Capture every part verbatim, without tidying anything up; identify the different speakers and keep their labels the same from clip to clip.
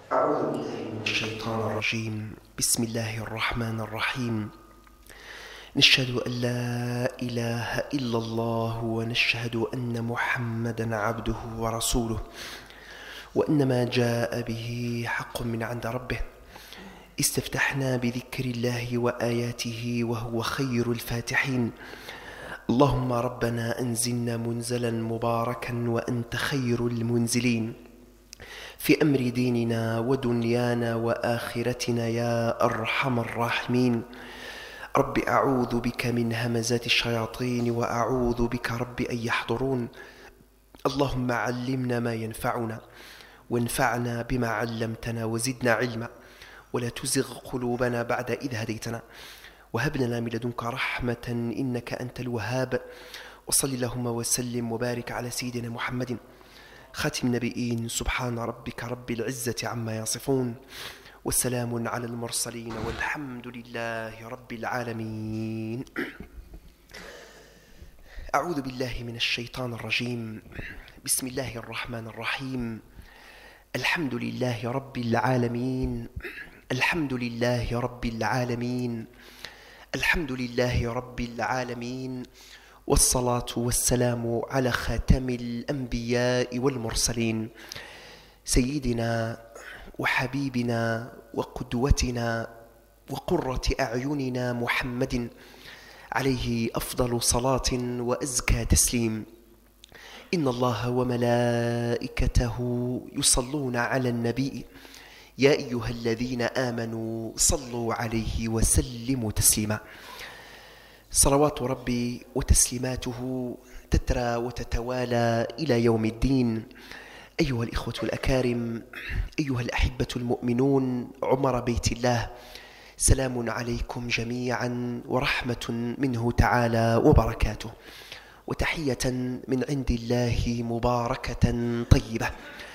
Speaker 1: أعوذ بالله من الشيطان الرجيم. بسم الله الرحمن الرحيم. نشهد أن لا إله إلا الله ونشهد أن محمدا عبده ورسوله وأن ما جاء به حق من عند ربه. استفتحنا بذكر الله وآياته وهو خير الفاتحين. اللهم ربنا أنزلنا منزلا مباركا وأنت خير المنزلين في أمر ديننا ودنيانا وآخرتنا يا أرحم الراحمين. رب أعوذ بك من همزات الشياطين وأعوذ بك رب أن يحضرون. اللهم علمنا ما ينفعنا وانفعنا بما علمتنا وزدنا علما ولا تزغ قلوبنا بعد إذ هديتنا وهب لنا من لدنك رحمة إنك أنت الوهاب. وصل اللهم وسلم وبارك على سيدنا محمد خاتم النبيين. سبحان ربك رب العزة عما يصفون والسلام على المرسلين والحمد لله رب العالمين. أعوذ بالله من الشيطان الرجيم. بسم الله الرحمن الرحيم. الحمد لله رب العالمين. الحمد لله رب العالمين. الحمد لله رب العالمين. والصلاة والسلام على خاتم الأنبياء والمرسلين سيدنا وحبيبنا وقدوتنا وقرة أعيننا محمد عليه أفضل صلاة وأزكى تسليم. إن الله وملائكته يصلون على النبي يا أيها الذين آمنوا صلوا عليه وسلموا تسليما. صلوات ربي وتسليماته تترى وتتوالى إلى يوم الدين. أيها الإخوة الأكارم، أيها الأحبة المؤمنون عمر بيت الله، سلام عليكم جميعا ورحمة منه تعالى وبركاته وتحية من عند الله مباركة طيبة.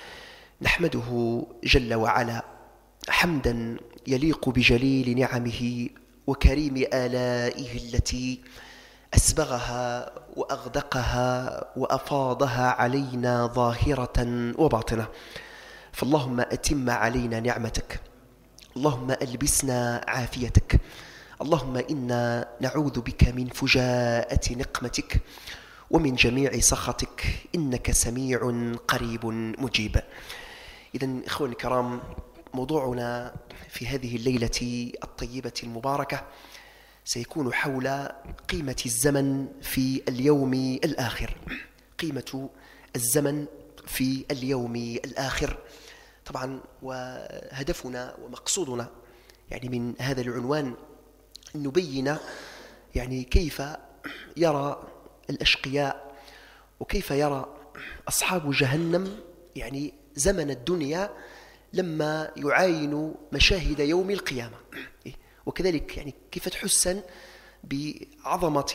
Speaker 1: نحمده جل وعلا حمدا يليق بجليل نعمه وكريم آلائه التي أسبغها وأغدقها وأفاضها علينا ظاهرة وباطنة. فاللهم أتم علينا نعمتك، اللهم ألبسنا عافيتك، اللهم إنا نعوذ بك من فجاءة نقمتك ومن جميع سخطك إنك سميع قريب مجيب. إذن إخواني الكرام، موضوعنا في هذه الليلة الطيبة المباركة سيكون حول قيمة الزمن في اليوم الآخر. قيمة الزمن في اليوم الآخر. طبعا وهدفنا ومقصودنا يعني من هذا العنوان أن نبين يعني كيف يرى الأشقياء وكيف يرى أصحاب جهنم يعني زمن الدنيا لما يعاين مشاهد يوم القيامة، وكذلك يعني كيف تحسن بعظمة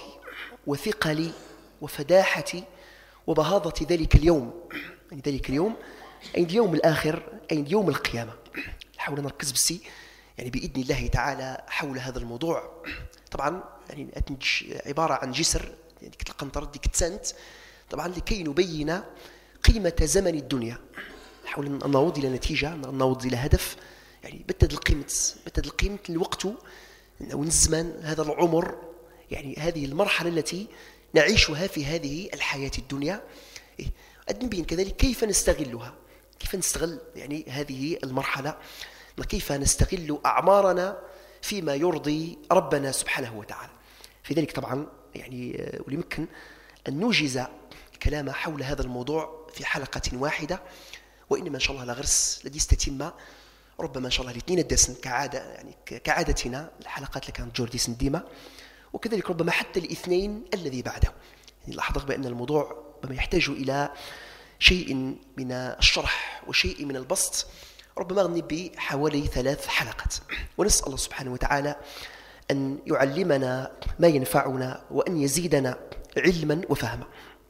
Speaker 1: وثقل وفداحة وبهاضة ذلك اليوم، يعني ذلك اليوم أي اليوم الآخر، أي يوم القيامة. نحاول نركز بسي يعني بإذن الله تعالى حول هذا الموضوع. طبعا يعني عبارة عن جسر يعني كتلقنطر ديك تسانت طبعا لكي نبين قيمة زمن الدنيا. نحاول ننوض إلى نتيجة، ننوض إلى هدف، يعني بدد القيمة بدد القيمة الوقت أو الزمان، هذا العمر، يعني هذه المرحلة التي نعيشها في هذه الحياة الدنيا. نبين كذلك كيف نستغلها، كيف نستغل يعني هذه المرحلة، وكيف نستغل أعمارنا فيما يرضي ربنا سبحانه وتعالى. في ذلك طبعا يعني وليمكن أن نوجز الكلام حول هذا الموضوع في حلقة واحدة، وإنما إن شاء الله لا غرس الذي استتم ربما إن شاء الله الاثنين الدسن كعادة يعني كعادتنا الحلقات اللي كانت جور ديسن ديما، وكذلك ربما حتى الاثنين الذي بعده. يعني لاحظت بأن الموضوع ربما يحتاج إلى شيء من الشرح وشيء من البسط، ربما غني بحوالي ثلاث حلقات. ونسأل الله سبحانه وتعالى أن يعلمنا ما ينفعنا وأن يزيدنا علما وفهما.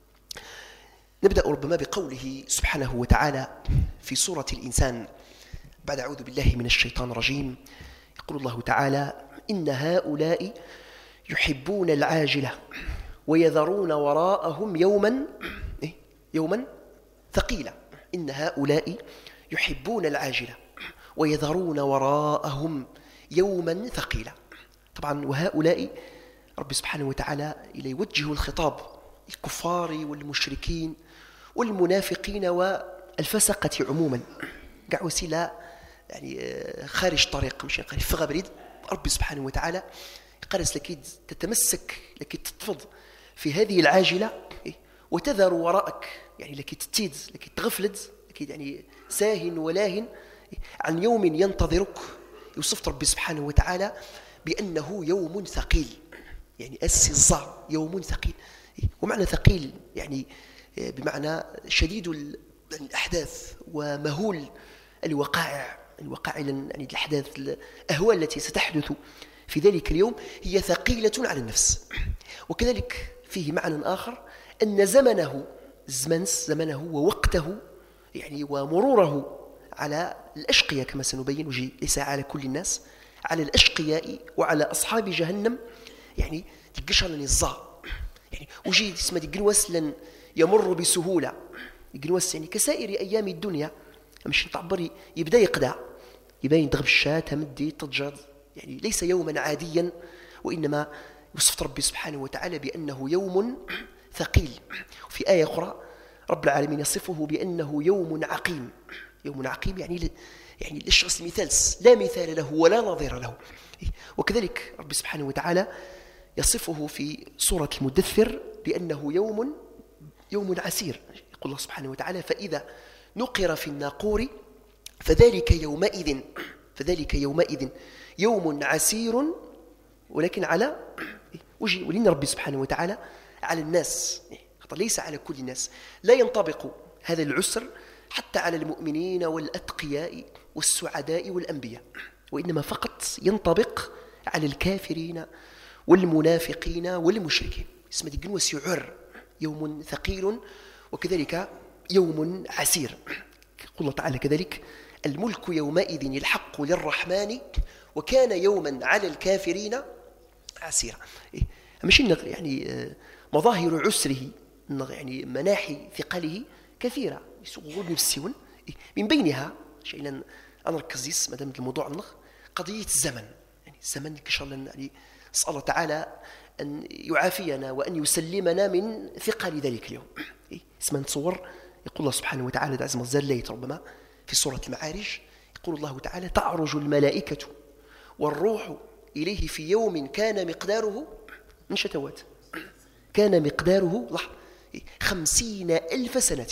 Speaker 1: نبدأ ربما بقوله سبحانه وتعالى في سورة الإنسان بعد أعوذ بالله من الشيطان الرجيم. يقول الله تعالى: إن هؤلاء يحبون العاجلة ويذرون وراءهم يوما يوما ثقيلا. إن هؤلاء يحبون العاجلة ويذرون وراءهم يوما ثقيلا. طبعا وهؤلاء رب سبحانه وتعالى إلى يوجه الخطاب الكفار والمشركين والمنافقين والفسقة عموما، قاع وسيلة يعني خارج طريق مش قال فغا بريد. رب سبحانه وتعالى قرس لكي تتمسك، لكي تتفض في هذه العاجلة وتذر وراءك، يعني لكي تتيد، لكي تغفلد، لكي يعني ساهن ولاهن عن يوم ينتظرك. يوصف رب سبحانه وتعالى بأنه يوم ثقيل، يعني أسي الظهر يوم ثقيل. ومعنى ثقيل يعني بمعنى شديد الأحداث ومهول الوقائع، الوقائع يعني الأحداث الأهوال التي ستحدث في ذلك اليوم هي ثقيلة على النفس. وكذلك فيه معنى آخر أن زمنه زمن زمنه ووقته يعني ومروره على الأشقياء كما سنبين، وجي ليس على كل الناس، على الأشقياء وعلى أصحاب جهنم يعني تقشر لن الظاء يعني وجي اسمه دي قنوس لن يمر بسهولة. قنوس يعني كسائر أيام الدنيا مش تعبري يبدأ يقدع يبين تغب الشاة تمدي تضجر، يعني ليس يوما عاديا، وإنما يوصف ربي سبحانه وتعالى بأنه يوم ثقيل. وفي آية أخرى رب العالمين يصفه بأنه يوم عقيم. يوم عقيم يعني يعني الشخص مثال لا مثال له ولا نظير له. وكذلك رب سبحانه وتعالى يصفه في سورة المدثر بأنه يوم يوم عسير. يقول الله سبحانه وتعالى فإذا نقر في الناقور فذلك يومئذ فذلك يومئذ يوم عسير، ولكن على وجه ولين ربي سبحانه وتعالى على الناس، ليس على كل الناس. لا ينطبق هذا العسر حتى على المؤمنين والأتقياء والسعداء والأنبياء، وإنما فقط ينطبق على الكافرين والمنافقين والمشركين. اسمه دي وسيعر يوم ثقيل وكذلك يوم عسير. يقول الله تعالى كذلك الملك يومئذ الحق للرحمن وكان يوما على الكافرين عسيرا. مش يعني مظاهر عسره يعني مناحي ثقله كثيرة يسوغون نفسيون، من بينها شيئا أنا ركزيس مدام الموضوع منه قضية الزمن. يعني الزمن كشان يعني نسأل الله تعالى أن يعافينا وأن يسلمنا من ثقل ذلك اليوم. اسمه نتصور يقول الله سبحانه وتعالى دعز مزليت ربما في سورة المعارج، يقول الله تعالى تعرج الملائكة والروح إليه في يوم كان مقداره من شتوات كان مقداره لحظة خمسين ألف سنة.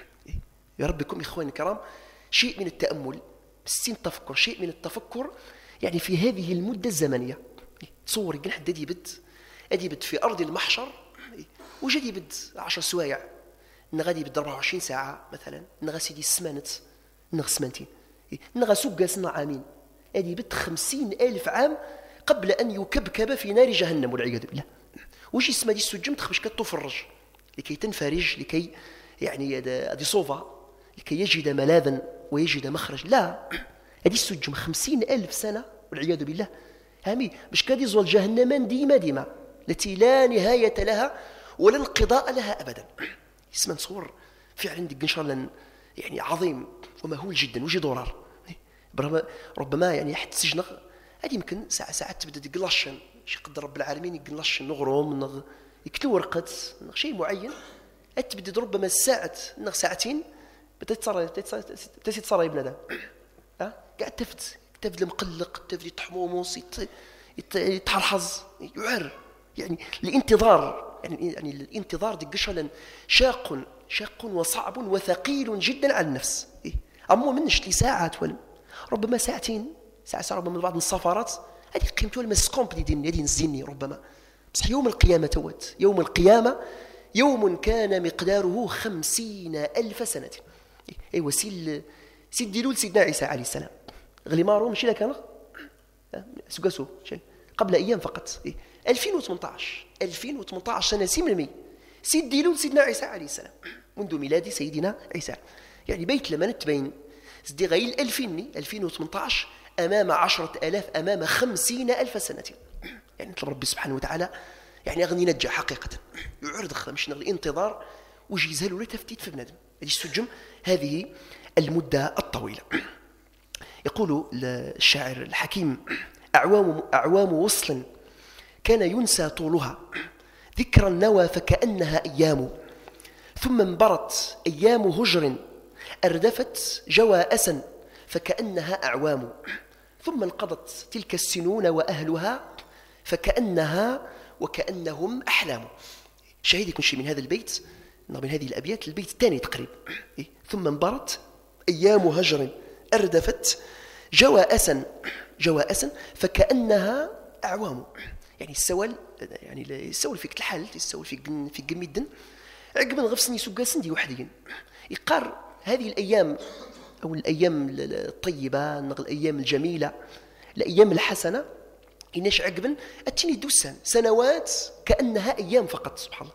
Speaker 1: يا ربكم إخواني الكرام شيء من التأمل، ستين تفكر، شيء من التفكر يعني في هذه المدة الزمنية. تصور يقول حد دي بد أدي بد في أرض المحشر وجدي بد عشر سوايع نغادي بد أربعة وعشرين ساعة مثلا، نغا سيدي سمانت نغ سمانتين نغا سوق سنة عامين، أدي بد خمسين ألف عام قبل أن يكبكب في نار جهنم والعياذ بالله. وش اسمه دي السجم تخبش كتفرج لكي تنفرج، لكي يعني هذه صوفة لكي يجد ملاذا ويجد مخرج. لا، هذه السجم خمسين ألف سنة والعياذ بالله. هامي مش كادي زوال جهنم ديما ديما التي لا نهاية لها ولا انقضاء لها أبدا. اسمه نصور فعلا دي قنشر يعني عظيم ومهول جدا وجي ضرار. ربما يعني حتى سجن هذه يمكن ساعة ساعات تبدأ تقلشن شي قدر رب العالمين يقلشن نغرم نغ يكتو ورقة نغ شيء معين تبدأ ربما الساعة نغ ساعتين بدأت تصير تسي تصير ابن هذا ها قاعد تفد تفد المقلق تفد يتحموموس يتحرحز يعر يعني الانتظار يعني يعني الانتظار دي قشلا شاق شاق وصعب وثقيل جدا على النفس. أمو منش لي ساعات ولا ربما ساعتين ساعة ساعة ربما بعض السفارات هذه قيمته المسكومب دي دين يدين زيني ربما. بس يوم القيامة توت يوم القيامة يوم كان مقداره خمسين ألف سنة. أي وسيل سيد ديلول سيدنا عيسى عليه السلام غلي مارو مشي لك أنا سقسو شيء قبل أيام فقط إيه؟ ألفين وثمانية عشر ألفين وثمانية عشر سنة سيمرمي سيد ديلول سيدنا عيسى عليه السلام منذ ميلاد سيدنا عيسى. يعني بيت لما نتبين سدي غيل ألفين ألفين وثمانية عشر أمام عشرة آلاف أمام خمسين ألف سنة. يعني نطلب ربي سبحانه وتعالى يعني أغني نجع حقيقة يعرض مش نغلي انتظار وجيزال ولا تفتيت في بنادم هذه السجم هذه المدة الطويلة. يقول الشاعر الحكيم: أعوام, أعوام وصل كان ينسى طولها، ذكرى النوى فكأنها أيام، ثم انبرت أيام هجر أردفت جوى أسا فكأنها أعوام، ثم انقضت تلك السنون وأهلها فكأنها وكأنهم أحلام. شاهد يكون شيء من هذا البيت، من هذه الأبيات، البيت الثاني تقريبا. ثم انبرت أيام هجر أردفت جوى أسا جوى أسا فكأنها أعوام. يعني السوال، يعني السوال فيك الحال، السوال فيك في قميدن عقب غفصني سقاسن دي وحدين يقار هذه الأيام أو الأيام الطيبة، الأيام الجميلة، الأيام الحسنة، إناش عقبا أتني دوسان سنوات كأنها أيام فقط. سبحان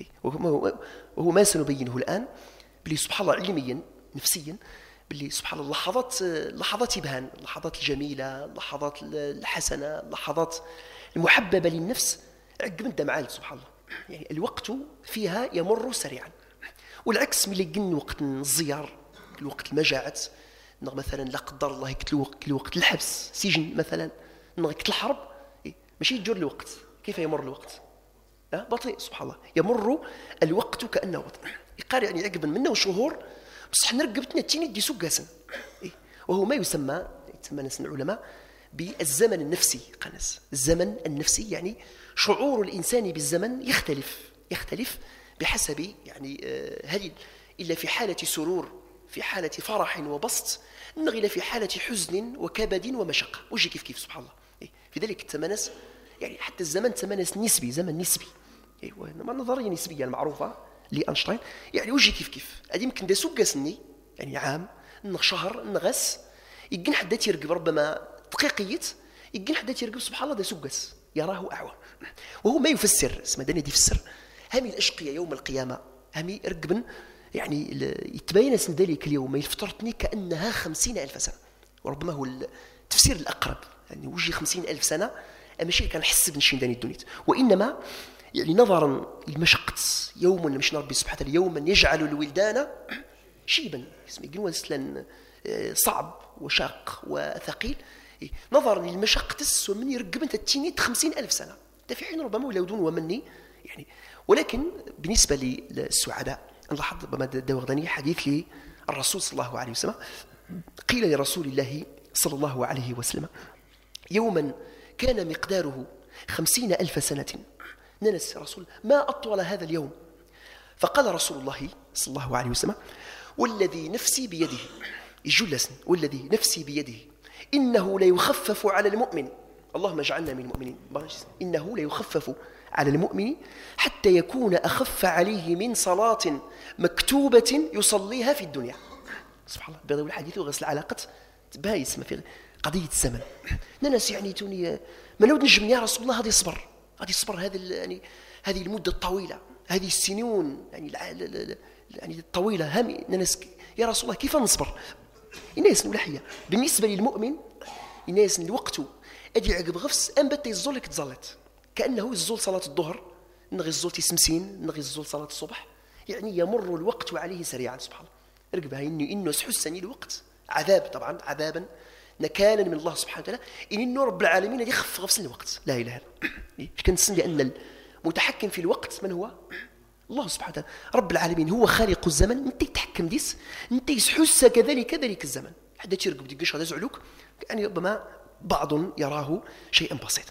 Speaker 1: الله. وهو ما سنبينه الآن بلي سبحان الله علميا نفسيا باللي سبحان الله لحظات لحظات يبهان، اللحظات الجميلة، اللحظات الحسنة، اللحظات المحببة للنفس عقب انت معال. سبحان الله. يعني الوقت فيها يمر سريعا، والعكس من اللي قلنا وقت الزيار، الوقت المجاعة، مثلا لا قدر الله يكتل وقت الحبس سجن مثلا، وقت الحرب، ماشي يجر الوقت. كيف يمر الوقت؟ أه؟ بطيء. سبحان الله. يمر الوقت كأنه بطيء. يقال يعني عقبا منه شهور بصح نرقبتنا تيني دي سقاسا، وهو ما يسمى يسمى ناس العلماء بالزمن النفسي. قناس الزمن النفسي يعني شعور الإنسان بالزمن يختلف يختلف بحسب يعني هل إلا في حالة سرور، في حالة فرح وبسط، إلا في حالة حزن وكبد ومشقة. وجه كيف كيف. سبحان الله. في ذلك التمانس يعني حتى الزمن تمانس نسبي، زمن نسبي. ما النظرية النسبية المعروفة لأينشتاين يعني وجه كيف كيف. هذه يمكن دا سقاسني يعني عام، إن شهر، إن غس، يمكن حدا تيرقب ربما دقيقية، يمكن حدا تيرقب سبحان الله دا سقاس يراه أعوام. وهو ما يفسر اسمه داني دي يفسر همي الأشقية يوم القيامة همي رقبا يعني يتبين اسم ذلك اليوم يفترضني كأنها خمسين ألف سنة، وربما هو التفسير الأقرب يعني وجه خمسين ألف سنة. أما شيء كان حس بنشين داني الدنيا، وإنما يعني نظرا لمشقة يوم مش ربي سبحانه وتعالى يوما يجعل الولدان شيبا، يقولون مثلا صعب وشاق وثقيل، نظرا للمشقة ومن يرقب انت تينيت خمسين ألف سنة، ده في حين ربما يولدون ومني يعني. ولكن بالنسبة للسعداء نلاحظ ربما داوغداني حديث للرسول صلى الله عليه وسلم، قيل لرسول الله صلى الله عليه وسلم: يوما كان مقداره خمسين ألف سنة، ننس رسول ما أطول هذا اليوم. فقال رسول الله صلى الله عليه وسلم: والذي نفسي بيده، يجلس والذي نفسي بيده إنه ليخفف على المؤمن، اللهم اجعلنا من المؤمنين، إنه ليخفف على المؤمن حتى يكون أخف عليه من صلاة مكتوبة يصليها في الدنيا. سبحان الله. بهذا الحديث وغسل علاقة بايس ما في قضية الزمن. ناس يعني توني ما نود نجم يا رسول الله هذه صبر، هذه صبر، هذه يعني هذه المدة الطويلة، هذه السنون يعني يعني الطويلة، هم ناس يا رسول الله كيف نصبر؟ الناس ملحية بالنسبة للمؤمن، الناس الوقت أدي عقب غفص أنبت يزول لك تزلت كأنه يزول صلاة الظهر، نغي الزول تسمسين، نغي الزول صلاة الصبح، يعني يمر الوقت عليه سريعا. سبحان الله. رقبها إنه إنه سحسني الوقت عذاب، طبعا عذابا نكالا من الله سبحانه وتعالى، إن إنه رب العالمين يخف غفص الوقت. لا إله إلا الله. كنسن لأن المتحكم في الوقت من هو؟ الله سبحانه وتعالى رب العالمين، هو خالق الزمن، انت يتحكم ديس، انت يسحس كذلك كذلك الزمن. حدا تيرقب ديقش هذا زعلوك يعني ربما بعض يراه شيئا بسيطا.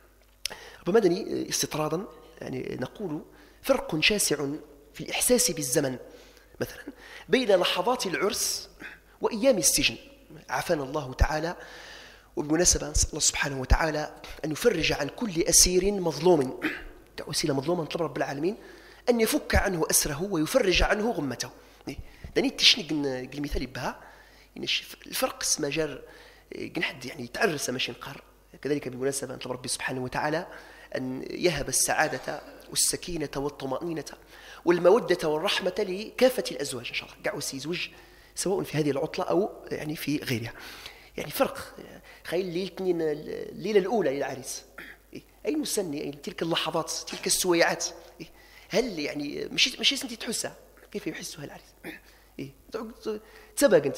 Speaker 1: ربما دني استطرادا يعني نقول فرق شاسع في الإحساس بالزمن مثلا بين لحظات العرس وأيام السجن. عافانا الله تعالى. وبمناسبة الله سبحانه وتعالى أن يفرج عن كل أسير مظلوم، أسير مظلوم نطلب رب العالمين أن يفك عنه أسره ويفرج عنه غمته. داني تشني قل مثال بها الفرق اسمه جار قنحد يعني تعرس ماشي نقار. كذلك بالمناسبة نطلب ربي سبحانه وتعالى أن يهب السعادة والسكينة والطمأنينة والمودة والرحمة لكافة الأزواج إن شاء الله، قعوا سيزوج سواء في هذه العطلة أو يعني في غيرها. يعني فرق خيل ليلتنين الليلة الأولى للعريس أين نسني أين تلك اللحظات تلك السويعات، هل يعني مش مش انت تحسها كيف يحسها العريس؟ إيه تسبق أنت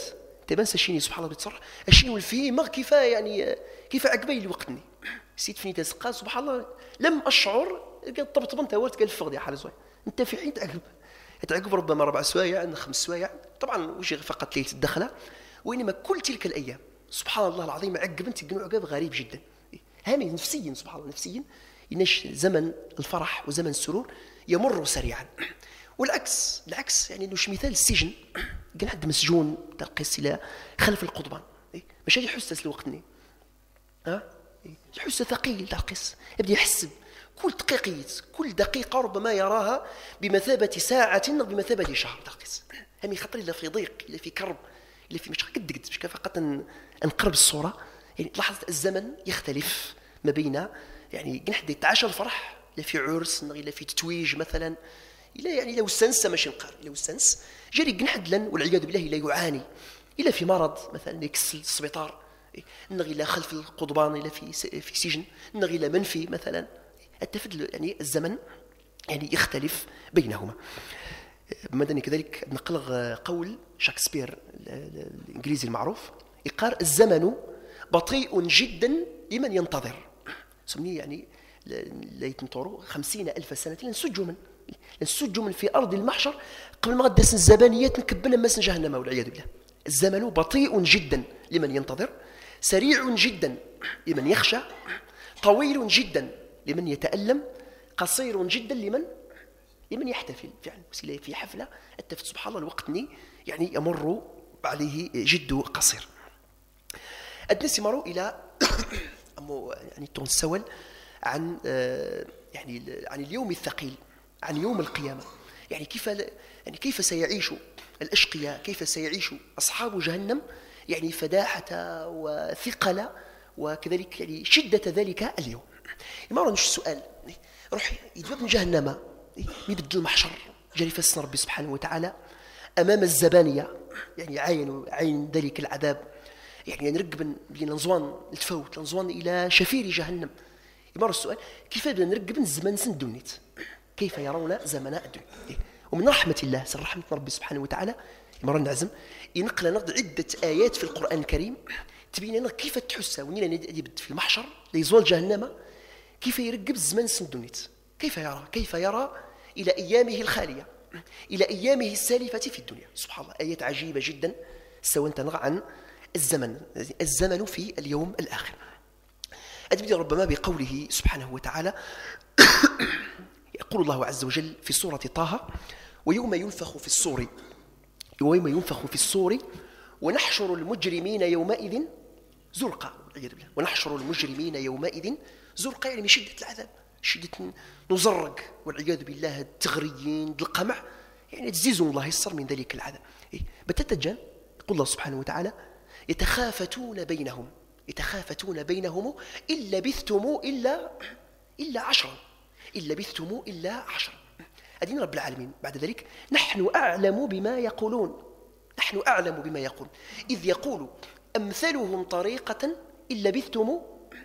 Speaker 1: انت بنسى شيني سبحان الله بتصرح الشيء الفيما كيف يعني كيف عقبي اللي وقتني سيت فيني تسقى سبحان الله لم اشعر قال طبطب انت ورت قال فقدي حال زوين انت في حين تعقب تعقب ربما اربع سوايع خمس سوايع طبعا وش فقط ليله الدخله وانما كل تلك الايام سبحان الله العظيم عقب انت قنوع عقاب غريب جدا هامي نفسيا سبحان الله نفسيا ينش زمن الفرح وزمن السرور يمر سريعا والعكس العكس يعني انه مثال السجن كان حد مسجون تلقيس الى خلف القضبان مش هذه حسس لوقتني ها الحس ثقيل تلقيس يبدا يحسب كل دقيقة كل دقيقة ربما يراها بمثابة ساعة أو بمثابة شهر تلقيس هم يخطر إلا في ضيق إلا في كرب إلا في مش قد قد مش فقط نقرب الصورة يعني لاحظت الزمن يختلف ما بين يعني نحد يتعاشى الفرح إلا في عرس إلا في تتويج مثلا إلا يعني لو السنس ماشي نقار لو السنس جاري نحد لن والعياذ بالله إلا يعاني إلا في مرض مثلا يكسل السبيطار نغي إلا خلف القضبان إلا في في سجن نغي إلا منفي مثلا التفضل يعني الزمن يعني يختلف بينهما مدني كذلك نقل قول شكسبير الإنجليزي المعروف يقال الزمن بطيء جدا لمن ينتظر سميه يعني لا يتنطروا خمسين ألف سنة لنسجوا من لنسجوا من في أرض المحشر قبل ما غدس الزبانيات نكبنا مس جهنم والعياذ بالله الزمن بطيء جدا لمن ينتظر سريع جدا لمن يخشى طويل جدا لمن يتألم قصير جدا لمن لمن يحتفل فعلا وسيله في حفله التفت سبحان الله الوقتني يعني يمر عليه جد قصير الناس يمروا الى يعني تنسول عن يعني عن اليوم الثقيل عن يوم القيامه يعني كيف يعني كيف سيعيش الاشقياء كيف سيعيش اصحاب جهنم يعني فداحه وثقل وكذلك يعني شده ذلك اليوم ما رانش السؤال روح يدوب من جهنم يبدل المحشر جري فسنا ربي سبحانه وتعالى امام الزبانيه يعني عين عين ذلك العذاب يعني نرقب لنزوان التفوت نزوان الى شفير جهنم يمر السؤال كيف بدنا نرقب الزمن سندونيت كيف يرون زمناء الدنيا ومن رحمه الله سر رحمه ربي سبحانه وتعالى يمر نعزم ينقل نقد عده ايات في القران الكريم تبين لنا كيف تحسها ونينا يبد في المحشر ليزول جهنم كيف يرقب الزمن سندونيت كيف يرى كيف يرى إلى أيامه الخالية إلى أيامه السالفة في الدنيا سبحان الله آيات عجيبة جدا سواء تنغى عن الزمن الزمن في اليوم الآخر أدبي ربما بقوله سبحانه وتعالى يقول الله عز وجل في سورة طه ويوم ينفخ في الصور ويوم ينفخ في الصور ونحشر المجرمين يومئذ زرقا ونحشر المجرمين يومئذ زرقا يعني من شدة العذاب شدة نزرق والعياذ بالله التغريين القمع يعني تزيزون الله يسر من ذلك العذاب إيه؟ بتتجن يقول الله سبحانه وتعالى يتخافتون بينهم يتخافتون بينهم إن لبثتم إلا إلا عشرا إن لبثتم إلا عشرا أدين رب العالمين بعد ذلك نحن أعلم بما يقولون نحن أعلم بما يقول إذ يقول أمثلهم طريقة إن لبثتم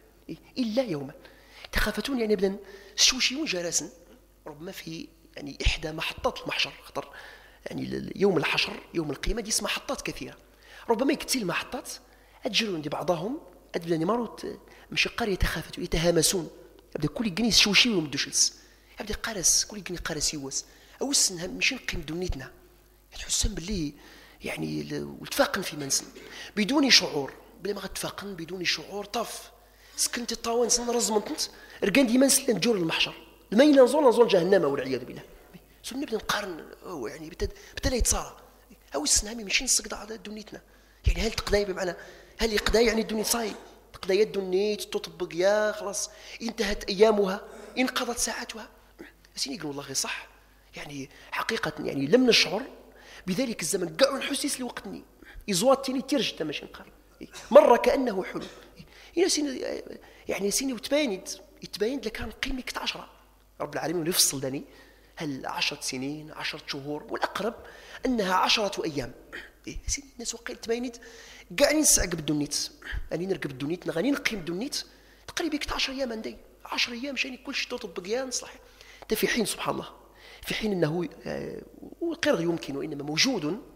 Speaker 1: إلا يوما تخافتون يعني بدنا شوشيون جالسين ربما في يعني إحدى محطات المحشر خطر يعني يوم الحشر يوم القيامة دي اسمها محطات كثيرة ربما يكتل محطات أتجرون دي بعضهم أدبلاني ماروت مش قار يتخافتوا يتهامسون يبدأ كل جنيس شوشي ومدوشلس يبدأ قارس كل جني قارس يوس أوس مش نقيم دنيتنا تحسن باللي يعني وتفاقن في منسن بدون شعور بلا ما غتفاقن بدون شعور طف سكنت الطاوان سن رزمنت ركان ديما نسلم نجور المحشر لما ينزل نزول جهنم والعياذ بالله سو نبدا نقارن هو يعني بدا يتصارى او السنامي ماشي نسقط على دنيتنا يعني هل تقداي بمعنى هل يقدا يعني الدنيا صاي تقدا يد النيت تطبق يا خلاص انتهت ايامها انقضت ساعتها سيني يقول والله صح يعني حقيقه يعني لم نشعر بذلك الزمن كاع نحسس لوقتني يزواتني تيرج تماشي نقارن مره كانه حلم هنا سيني يعني سيني وتبايند يتباين لك كان قيمك عشرة رب العالمين يفصل داني هل عشرة سنين عشرة شهور والأقرب أنها عشرة أيام إيه سيدي الناس وقيل تباينت قاعدين نسعق بالدنيت يعني نركب الدنيت نغاني نقيم الدنيت تقريبا كت عشر أيام عندي عشر أيام شاني كل شيء تطبق يا نصلح أنت في حين سبحان الله في حين أنه وقير يمكن وإنما موجود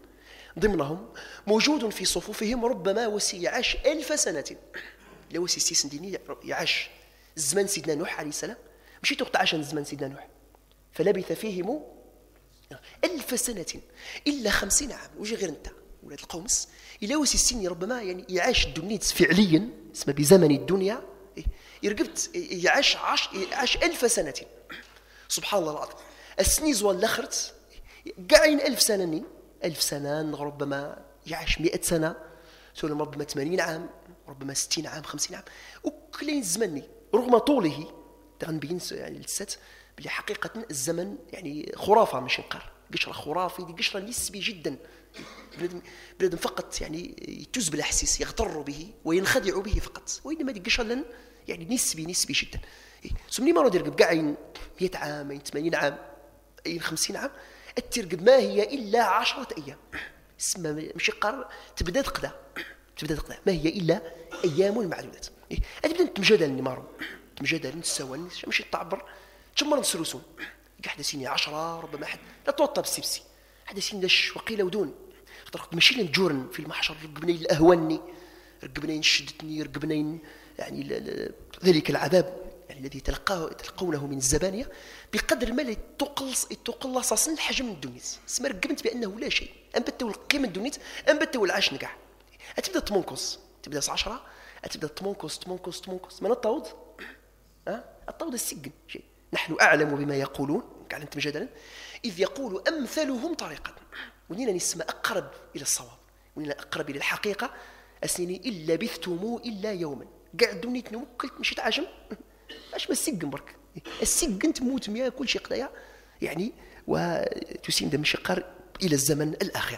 Speaker 1: ضمنهم موجود في صفوفهم ربما وسي يعاش ألف سنة. لا وسي سيسن ديني يعاش زمان سيدنا نوح عليه السلام، ماشي توقع عشان زمان سيدنا نوح، فلبث فيهم ألف سنة إلا خمسين عام. وجي غير انت ولاد القومس إلا وسي السن ربما يعني يعاش الدنيت فعليا اسمه بزمن الدنيا يرقبت يعاش عش يعاش ألف سنة. سبحان الله العظيم. السني زوال لخرت قاعين ألف سنة، ألف سنة ربما يعاش مئة سنة، ثم ربما ثمانين عام، ربما ستين عام، خمسين عام، وكلين زمني رغم طوله. تغنبين يعني لسات بلي حقيقة الزمن يعني خرافة مش نقار، قشرة خرافي، دي قشرة نسبي جدا. بلادم فقط يعني يتوز بالاحاسيس يغتر به وينخدع به فقط، وإنما دي قشرة لن يعني نسبي نسبي جدا. سمني ما راه يرقب قاعين مئة عام، ثمانين عام، خمسين عام، الترقب ما هي إلا عشرة أيام. اسمها مش قار تبدا تقدا تبدا تقدا ما هي إلا أيام معدودات. أتبدا تمجادل نمارو تمجادل نتساوى ماشي تعبر تشمر نسلوسون حدا سيني عشرة ربما حد لا توطى بالسبسي حدا سيني داش وقيله ودون خاطر ماشي لنجورن في المحشر رقبني الأهواني رقبني شدتني رقبني يعني ذلك العذاب يعني الذي تلقاه تلقونه من الزبانية بقدر ما تقلص تقلص الحجم من الدنيا. اسمها رقبنت بأنه لا شيء، أنبتوا القيمة الدنيا، أنبتوا العاش نقع. أتبدأ تمونكوس تبدأ عشرة، أتبدأ تمونكوس تمونكوس تمونكوس من الطاود أه؟ الطاود السجن شيء. نحن أعلم بما يقولون قاعد أنت مجادلا إذ يقول أمثلهم طريقة، ونينا نسمى أقرب إلى الصواب، ونينا أقرب إلى الحقيقة. أسنيني إلا بثتموا إلا يوما قاعد دوني تنوكلت مشيت عجم اش ما السجن برك السجن تموت مياه كل شيء قضايا يعني وتسين دم شقار إلى الزمن الآخر.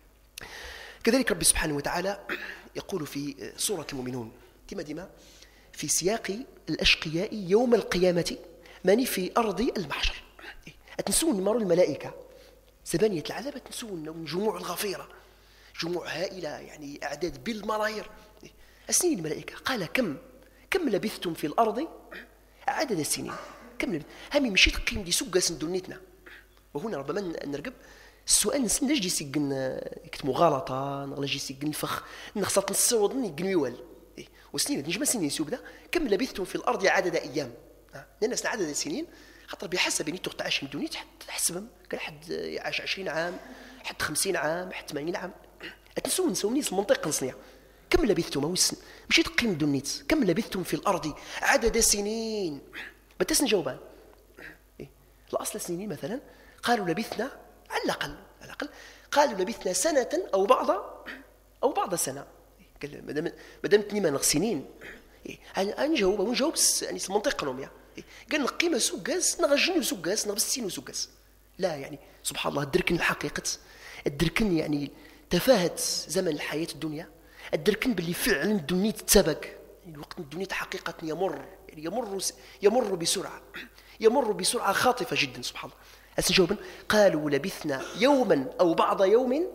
Speaker 1: كذلك رب سبحانه وتعالى يقول في سورة المؤمنون ديما ديما في سياق الأشقياء يوم القيامة ماني في أرض المحشر. أتنسون مروا الملائكة زبانية العذاب، أتنسون جموع الغفيرة، جموع هائلة يعني أعداد بالملايير. السنين الملائكة قال كم كم لبثتم في الأرض عدد السنين، كم لبث همي مشيت قيم دي سوق سندونيتنا. وهنا ربما نرقب السؤال نسن نجي سيقن كت مغالطة نغلجي سيقن الفخ نخسط نصوض نقنويوال وسنين نجم سنين يسوق ذا كم لبثتم في الأرض عدد أيام. الناس عدد السنين خاطر بحسب يعني تقطعش من دوني تحسبهم كان حد يعيش عشرين عام، حد خمسين عام، حد ثمانين عام. أتنسون نسوني المنطق نصنيع كم لبثتم وسن مشيت قيم دونيت كم لبثتم في الأرض عدد سنين بتس نجاوبان إيه؟ الأصل سنين مثلا قالوا لبثنا على الأقل على الأقل قالوا لبثنا سنة أو بعض أو بعض سنة. قال مادام مادام تنيما سنين إيه؟ نجاوب ونجاوب يعني المنطق نوم يعني إيه؟ قال قيمة سوقاس نغجن وسوقاس نغبسين وسوقاس لا يعني سبحان الله الدركن الحقيقة الدركن يعني تفاهة زمن الحياة الدنيا الدركن باللي فعلا الدنيا تتسبق يعني الوقت الدنيا حقيقة يمر يعني يمر يمر بسرعة يمر بسرعة خاطفة جدا سبحان الله. أسنجاوبا قالوا لبثنا يوما أو بعض يوم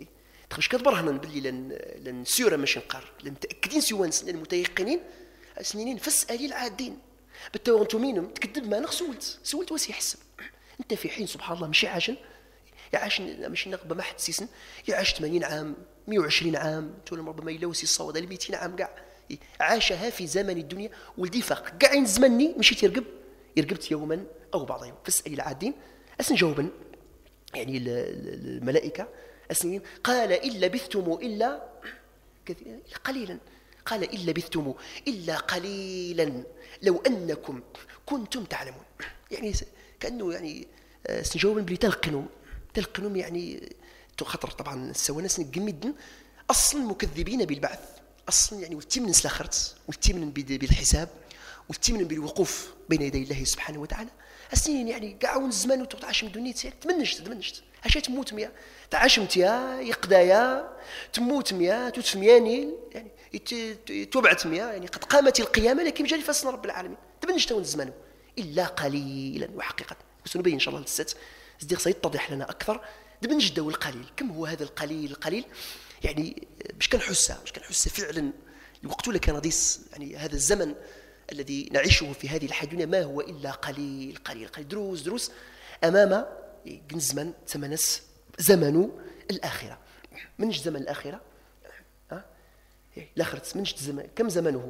Speaker 1: تخش كتبرهنا باللي لن لن سيرة مش نقار لن متأكدين سوان المتيقنين سنين فاسألي العادين بالتو أنتم مينهم تكذب ما نخسولت سولت وسي يحسب أنت في حين سبحان الله مشي عاشن يعاش مش نقبة ما حد سيسن يعاش ثمانين عام مئة وعشرين عام تولم ربما يلوسي الصوت اللي مئتين عام قاع عاشها في زمن الدنيا ولدي فاق قاعين زمني مشيت يرقب يرقبت يوما أو بعض يوم فاسألي العادين أسن جاوبا يعني الملائكة أسنين قال إن لبثتم إلا قليلا قال إن لبثتم إلا قليلا لو أنكم كنتم تعلمون يعني كأنه يعني سنجاوبا بلي تلقنوا تلقنهم يعني خطر طبعا السوانس نقمدن أصلا مكذبين بالبعث أصلا يعني والتمن سلاخرت والتمن بالحساب والتمن بالوقوف بين يدي الله سبحانه وتعالى. السنين يعني قاعون الزمان وتعاش من دنيا تمنجت تمنجت عشان تموت ميا تعاشمت يا يقدايا تموت ميا تتمياني يعني توبعت ميا يعني قد قامت القيامة لكن جاري فاسنا رب العالمين تمنجت ون الزمان إلا قليلا وحقيقة وسنبين إن شاء الله للست صديق سيتضح لنا أكثر دبن جدا والقليل كم هو هذا القليل القليل يعني مش كان حسة مش كان حسة فعلا الوقت لك نضيس يعني هذا الزمن الذي نعيشه في هذه الحياة الدنيا ما هو إلا قليل قليل قليل دروس دروس أمام زمن تمنس زمن الآخرة. منش زمن الآخرة؟ ها الآخرة منش زمن، كم زمنه؟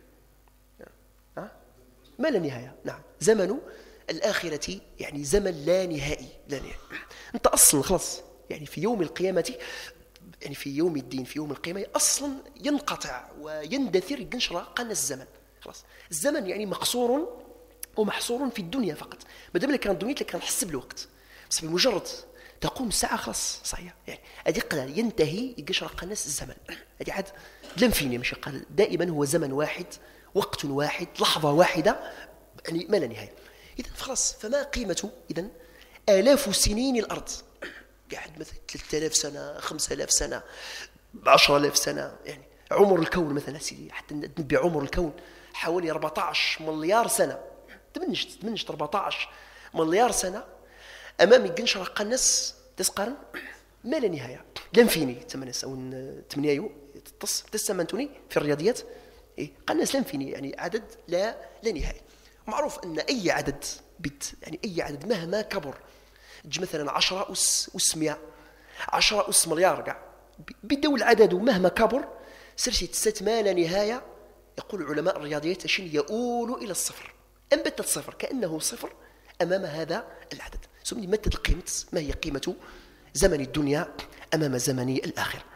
Speaker 1: ها ما لا نهاية. نعم زمن الآخرة يعني زمن لا نهائي، لا نهائي. أنت أصلا خلاص يعني في يوم القيامة، يعني في يوم الدين، في يوم القيامة أصلا ينقطع ويندثر ينشر قناة الزمن. خلاص الزمن يعني مقصور ومحصور في الدنيا فقط. ما دام كان الدنيا كان نحسب الوقت، بس بمجرد تقوم الساعة خلاص صحيح يعني هذه قدر ينتهي ينشر قناة الزمن. هذه عاد لم فيني مش قال دائما هو زمن واحد، وقت واحد، لحظة واحدة، يعني ما لا نهاية. إذا خلاص فما قيمة إذن آلاف سنين الأرض؟ قاعد مثلا ثلاثة آلاف سنة، خمسة آلاف سنة، عشرة آلاف سنة. يعني عمر الكون مثلا سيدي حتى نتنبي عمر الكون حوالي أربعة عشر مليار سنة. تمنشت تمنشت أربعة عشر مليار سنة أمامي قنشرة قنص تسقرن ما لا نهاية. لم فيني تمنس أو تمنيايو تص تسمنتوني في الرياضيات إيه قنص لم فيني يعني عدد لا لا نهاية. معروف أن أي عدد بت يعني أي عدد مهما كبر تجي مثلا عشرة أس أس مئة، عشرة أس مليار كاع بدو العدد مهما كبر سرسي تست ما لا نهاية. يقول علماء الرياضيات أشين يؤول إلى الصفر، أنبت الصفر كأنه صفر أمام هذا العدد. سمني متى القيمة ما هي قيمة زمن الدنيا أمام زمن الآخرة.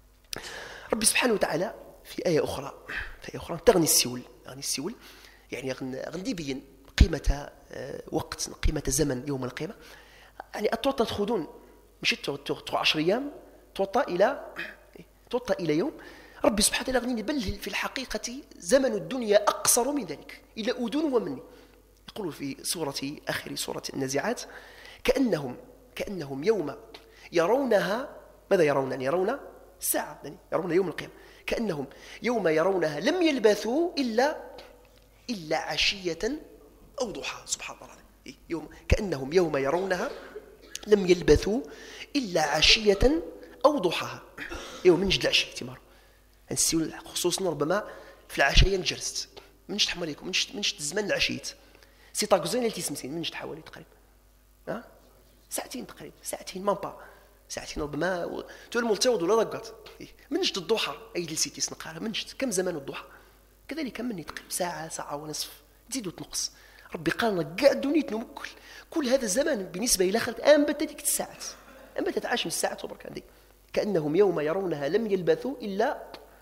Speaker 1: ربي سبحانه وتعالى في آية أخرى في آية أخرى تغني السيول يعني السيول يعني غندي بين قيمة وقت قيمة زمن يوم القيامة. يعني أتوطى تخذون مش توطى عشر أيام توطى إلى توطى إلى يوم. ربي سبحانه وتعالى غني بل في الحقيقة زمن الدنيا أقصر من ذلك إلى أذن ومني. يقول في سورة آخر سورة النازعات كأنهم كأنهم يوم يرونها ماذا يرون؟ يعني يرون الساعة يعني يرون يوم القيامة كأنهم يوم يرونها لم يلبثوا إلا إلا عشية أو ضحى. سبحان الله يوم كأنهم يوم يرونها لم يلبثوا إلا عشية أو ضحاها. يوم من جد العشية تمر نسيو خصوصا ربما في العشية نجرست منش تحمل لكم منش منش الزمان العشية سي طاكوزين اللي تسمسين منش حوالي تقريبا ها ساعتين تقريبا ساعتين مامبا ساعتين ربما تقول ملتوض ولا رقات منش الضحى أي جلسيتي سنقارها منش كم زمان الضحى كذلك مني تقريبا ساعة ساعة ونصف تزيد وتنقص. ربي قال لك كاع دنيتنا كل كل هذا الزمان بالنسبة إلى آخرت أنبت ديك الساعات أنبت عاش من الساعات وبرك عندي كأنهم يوم يرونها لم يلبثوا إلا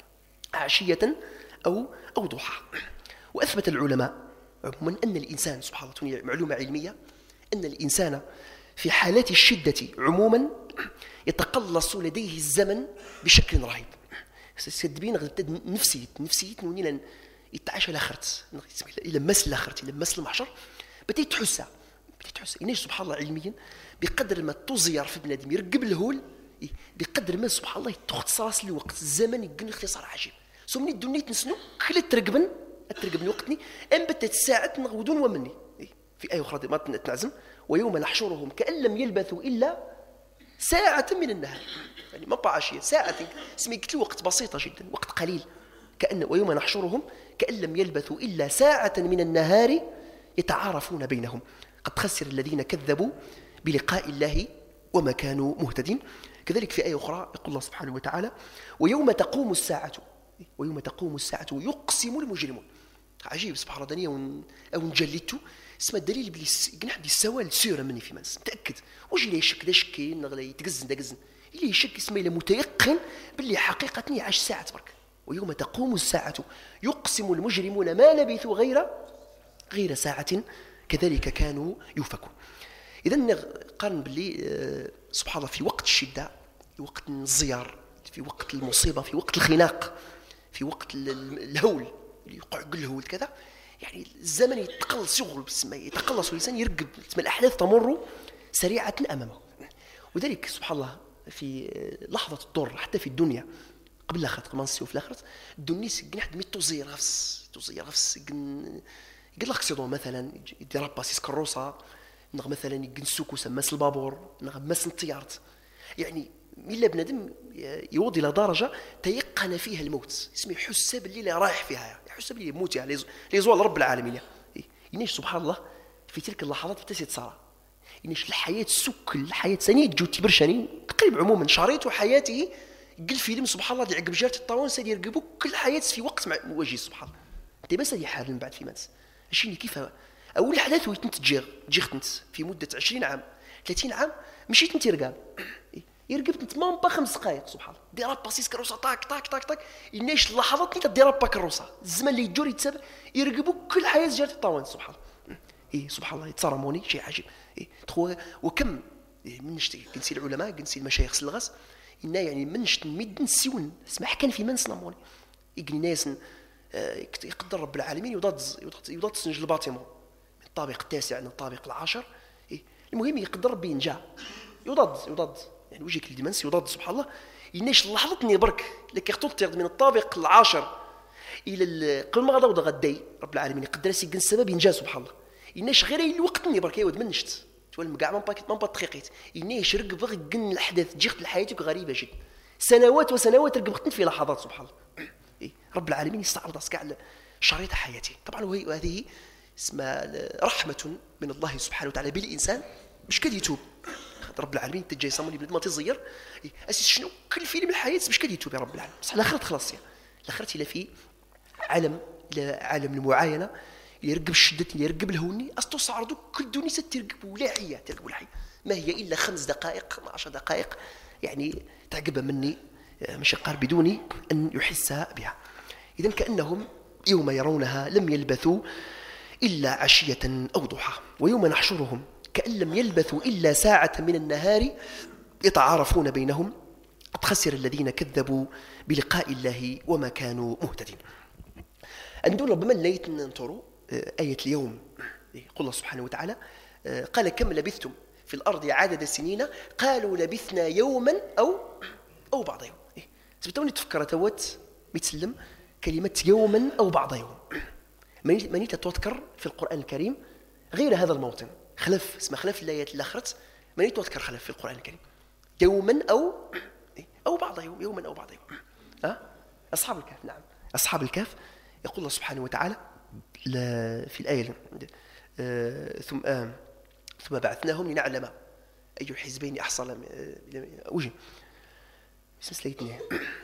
Speaker 1: عشية أو أو ضحى. وأثبت العلماء عموما أن الإنسان سبحان الله معلومة علمية أن الإنسان في حالات الشدة عموما يتقلص لديه الزمن بشكل رهيب. سيدبين غد نفسية نفسية نوني يتعاشى لاخرت الى مس لاخرت الى مس المحشر بديت تحسها بديت تحس إناش سبحان الله علميا بقدر ما تزير في بنادم يرقب الهول بقدر ما سبحان الله تختصر راس الوقت الزمن يقن اختصار عجيب. سمني الدنيا تنسنو كل ترقبن ترقبني وقتني ان بتت الساعه نغودون ومني في ايه اخرى ما تنعزم ويوم نحشرهم كأن لم يلبثوا الا ساعه من النهار يعني ما عشيه ساعه اسمي قلت وقت بسيطه جدا وقت قليل كأن ويوم نحشرهم كأن لم يلبثوا إلا ساعة من النهار يتعارفون بينهم قد خسر الذين كذبوا بلقاء الله وما كانوا مهتدين. كذلك في آية أخرى يقول الله سبحانه وتعالى ويوم تقوم الساعة ويوم تقوم الساعة يقسم المجرمون. عجيب سبحان الله أو نجلدته اسمه الدليل بلي قنح دي السوال سيرة مني في منس متأكد وجي لي يشك دا شكين نغلي يتقزن دا قزن اللي يشك اسمه إلى متيقن باللي حقيقة عاش ساعة برك. ويوم تقوم الساعة يقسم المجرمون ما لبثوا غير غير ساعة كذلك كانوا يؤفكون. إذن قارن باللي سبحان الله في وقت الشدة في وقت الزيار في وقت المصيبة في وقت الخناق في وقت الهول اللي يقع الهول كذا يعني الزمن يتقلص يغلب يتقلص والإنسان يرقب الأحداث تمر سريعة أمامه. وذلك سبحان الله في لحظة الضر حتى في الدنيا قبل الآخرة قبل نسيو في الآخرة الدنيا سجن حد ميت توزير غفس توزير غفس جن يقول لك سيدون مثلا يدير رباس يسكروسا نغ مثلا يجن سوكو سماس البابور نغ مس الطيارت يعني إلا بنادم يوضي إلى درجة تيقن فيها الموت اسمه حساب اللي رايح فيها حساب اللي يموت يعني ليزوال رب العالمين ينيش سبحان الله في تلك اللحظات بتسيت صار إنش الحياة سك الحياة ثانية جو تبرشانين تقريبا عموما شريط حياته قل فيلم سبحان الله دي عقب جارة الطاوون سادي يرقبوا كل حياة في وقت مع وجهي سبحان الله. أنت بس هذه حال من بعد في منس أشيني كيف أول حدث هو تنت جيغ جيغتنت في مدة عشرين عام ثلاثين عام مشيت انت يرقاب يرقبت انت ما با خمس دقائق سبحان الله دير باسيس كروسه طاك طاك طاك طاك يناش اللحظات اللي دير با كروسه الزمن اللي يجور يتسابق يرقبوا كل حياة جارة الطاوون سبحان الله. إيه سبحان الله يتصرموني شيء عجيب. إيه تخو وكم إيه من نشتي كنسي العلماء كنسي المشايخ سلغس إنا يعني من نشت مد نسيون اسمح كان في من صنموني يقني ناس يقدر رب العالمين يضاد يضاد سنجل الباطمون من الطابق التاسع من الطابق العاشر. إيه المهم يقدر ربي ينجا يضاد يضاد يعني وجهك الدمنس يضاد سبحان الله يناش لحظتني برك لك يخطط من الطابق العاشر الى قبل ما غدا ودا غداي رب العالمين يقدر سيكن السبب ينجا سبحان الله يناش غير الوقت ني برك يود منشت تولم كاع ما باكيت ما دقيقيت يناش رقب بغن الاحداث جيت لحياتك غريبه جدا سنوات وسنوات رقب في لحظات سبحان الله. إيه رب العالمين يستعرض كاع شريط حياتي طبعا وهذه اسمها رحمه من الله سبحانه وتعالى بالانسان مش كد يتوب رب العالمين تجي صاموني بلاد ما تزير اساس شنو كل فيلم الحياه مش كد يتوب يا رب العالمين بصح الاخرت خلاص يا الاخرت الى في عالم الى عالم المعاينه يرقب الشدة يرقب الهوني أستوصعرضوا كل دوني سترقب ولاعية ترقب الحي ما هي إلا خمس دقائق عشر دقائق يعني تعقب مني مش قار بدوني أن يحس بها. إذن كأنهم يوم يرونها لم يلبثوا إلا عشية أو ضحى ويوم نحشرهم كأن لم يلبثوا إلا ساعة من النهار يتعارفون بينهم قد خسر الذين كذبوا بلقاء الله وما كانوا مهتدين. أندون ربما ليت ننطروا آية اليوم يقول الله سبحانه وتعالى قال كم لبثتم في الأرض عدد السنين قالوا لبثنا يوما أو أو بعض يوم. تبتوني تفكر توت متسلم كلمة يوما أو بعض يوم ماني تتذكر في القرآن الكريم غير هذا الموطن خلف اسمه خلف الآيات اللي أخرت ماني تتذكر خلف في القرآن الكريم يوما أو أو بعض يوم يوما أو بعض يوم. ها أصحاب الكهف نعم أصحاب الكهف يقول الله سبحانه وتعالى في الآية آه ثم آه ثم بعثناهم لنعلم أي الحزبين أحصل وجه اسم سليتني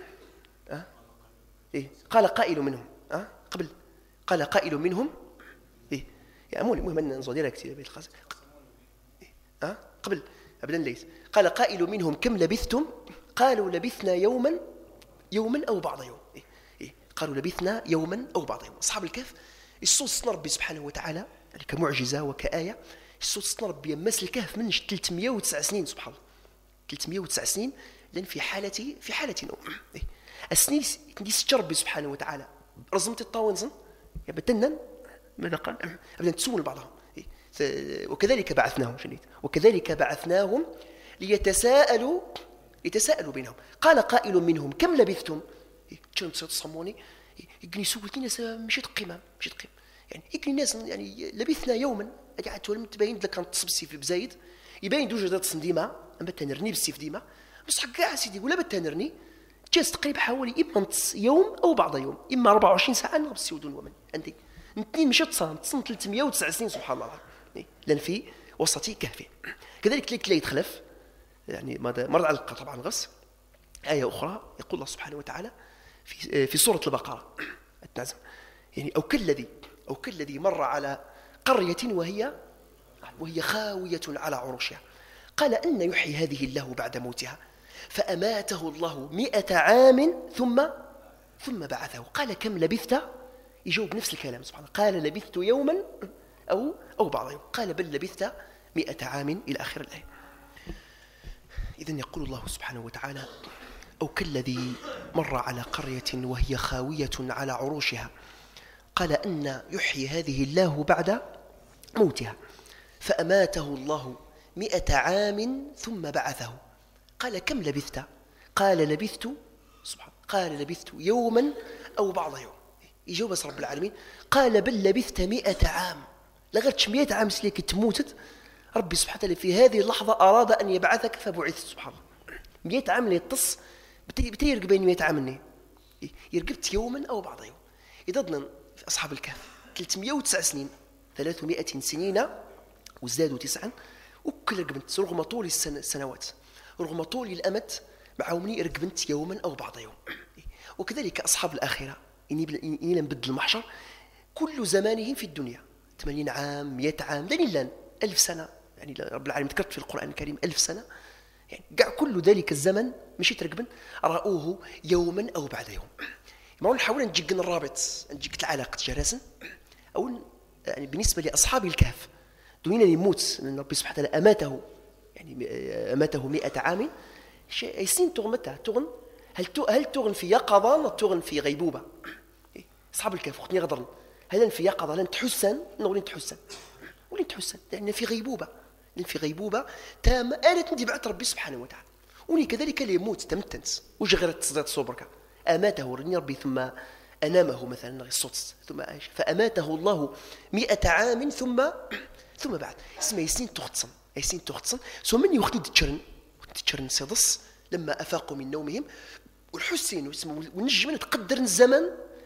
Speaker 1: أه؟ إيه قال قائل منهم أه؟ قبل قال قائل منهم إيه يا أموني مهم أن نصدر كثير بيت الخاص إيه؟ أه؟ قبل أبدا ليس قال قائل منهم كم لبثتم قالوا لبثنا يوما يوما أو بعض يوم إيه؟ إيه؟ قالوا لبثنا يوما أو بعض يوم. أصحاب الكهف الصوت صنع ربي سبحانه وتعالى يعني كمعجزة وكآية الصوت صنع ربي يمس الكهف من ثلاثمائة وتسعة سنين سبحان الله ثلاثمائة وتسعة سنين لأن في حالتي في حالة نوم إيه؟ السنين دي ربي سبحانه وتعالى رزمت الطاونزن يا بتنن ماذا قال أبدا تسول بعضهم إيه؟ وكذلك بعثناهم شنيت وكذلك بعثناهم ليتساءلوا يتساءلوا بينهم قال قائل منهم كم لبثتم إيه؟ كانوا تصموني يقني سولتني ناس مشيت قيمة مشيت قيمة يعني يقني ناس يعني لبثنا يوما قاعد تولم تبين لك كانت تصب السيف بزايد يبين دوجة ذات ديما أما تنرني بالسيف ديما بصح كاع سيدي ولا بتنرني جالس تقريبا حوالي إما يوم أو بعض يوم إما أربعة وعشرين ساعة نغب السيودون ومن أنت اثنين مشيت تصام تصم ثلاثمائة وتسعة سنين سبحان الله العظيم لأن في وسطي كهفي كذلك تلاقي يتخلف يعني مرض على القى طبعا غص آية أخرى يقول الله سبحانه وتعالى في في سورة البقرة التعزم يعني أو كالذي أو كالذي مر على قرية وهي وهي خاوية على عروشها قال أن يحيي هذه الله بعد موتها فأماته الله مئة عام ثم ثم بعثه قال كم لبثت يجاوب نفس الكلام سبحانه قال لبثت يوما أو أو بعض يوم قال بل لبثت مئة عام إلى آخر الآية. إذن يقول الله سبحانه وتعالى أو كالذي مر على قرية وهي خاوية على عروشها قال أن يحيي هذه الله بعد موتها فأماته الله مئة عام ثم بعثه قال كم لبثت قال لبثت سبحان قال لبثت يوما أو بعض يوم يجاوب بس رب العالمين قال بل لبثت مئة عام لغرتش مئة عام سليك تموتت ربي سبحانه وتعالى في هذه اللحظة أراد أن يبعثك فبعثت سبحان الله مئة عام ليتص بتي يرقب بين مئة عام مني يرقبت يوما أو بعض يوم إذا ضمن في أصحاب الكهف ثلاثمائة وتسعة سنين ثلاثمائة سنين وزادوا تسعا وكل رقبنت رغم طول السنوات، رغم طول الأمد، معاومني رقبنت يوما أو بعض يوم. وكذلك أصحاب الآخرة إني لم بدل المحشر كل زمانهم في الدنيا ثمانين عام، مئة عام، دليلا ألف سنة، يعني رب العالمين ذكرت في القرآن الكريم ألف سنة، يعني قاع كل ذلك الزمن مشي ترقبن رأوه يوما أو بعد يوم. ما نحاول نجيك الرابط، نجيك العلاقة جراسا أو يعني بالنسبة لأصحاب الكهف دونينا يموت لأن ربي سبحانه وتعالى أماته، يعني أماته مئة عام، أي سنين تغن متى تغن؟ هل هل تغن في يقظة ولا تغن في غيبوبة؟ أصحاب الكهف وقتني غدرن هل في يقظة لن تحسن نقول تحسن ولن تحسن لأن في غيبوبة، لأن في غيبوبة تامة آلة ندي بعد ربي سبحانه وتعالى. وني كذلك اللي يموت تمتنت وش غير تصديق صبرك أماته رني ربي ثم أنامه مثلا الصوت ثم عاش فأماته الله مئة عام ثم ثم بعد اسمه يسين تختصن يسين تختصن سو من يوقت تشرن تشرن سيدص لما أفاقوا من نومهم والحسين واسمه ونجم تقدر الزمن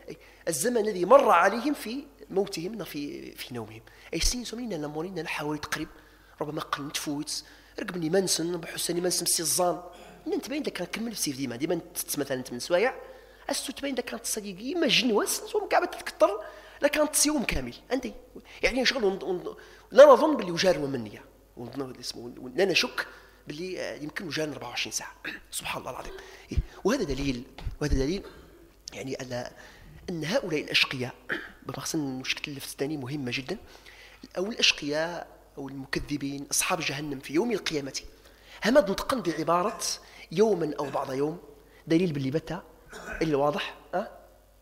Speaker 1: الزمن الذي مر عليهم في موتهم في في نومهم. أي سين سمينا لمورينا نحاول تقريب ربما قل تفوت رقبني منسن بحسني منسن سيزان انت باين داك كمل في ديما ديما مثلا من سوايع استو تبين داك كانت صديقي ما جنواس سوم كعبه تكثر لا كانت يوم كامل عندي يعني شغل لا نظن باللي وجار مني اسمه لا نشك باللي يمكن وجار أربعة وعشرين ساعه سبحان الله العظيم. وهذا دليل وهذا دليل يعني على ان هؤلاء الاشقياء بمقصد المشكله الثاني مهمه جدا، او الاشقياء او المكذبين اصحاب جهنم في يوم القيامه هما نتقن بعباره يوما او بعض يوم دليل باللي بتا اللي واضح ها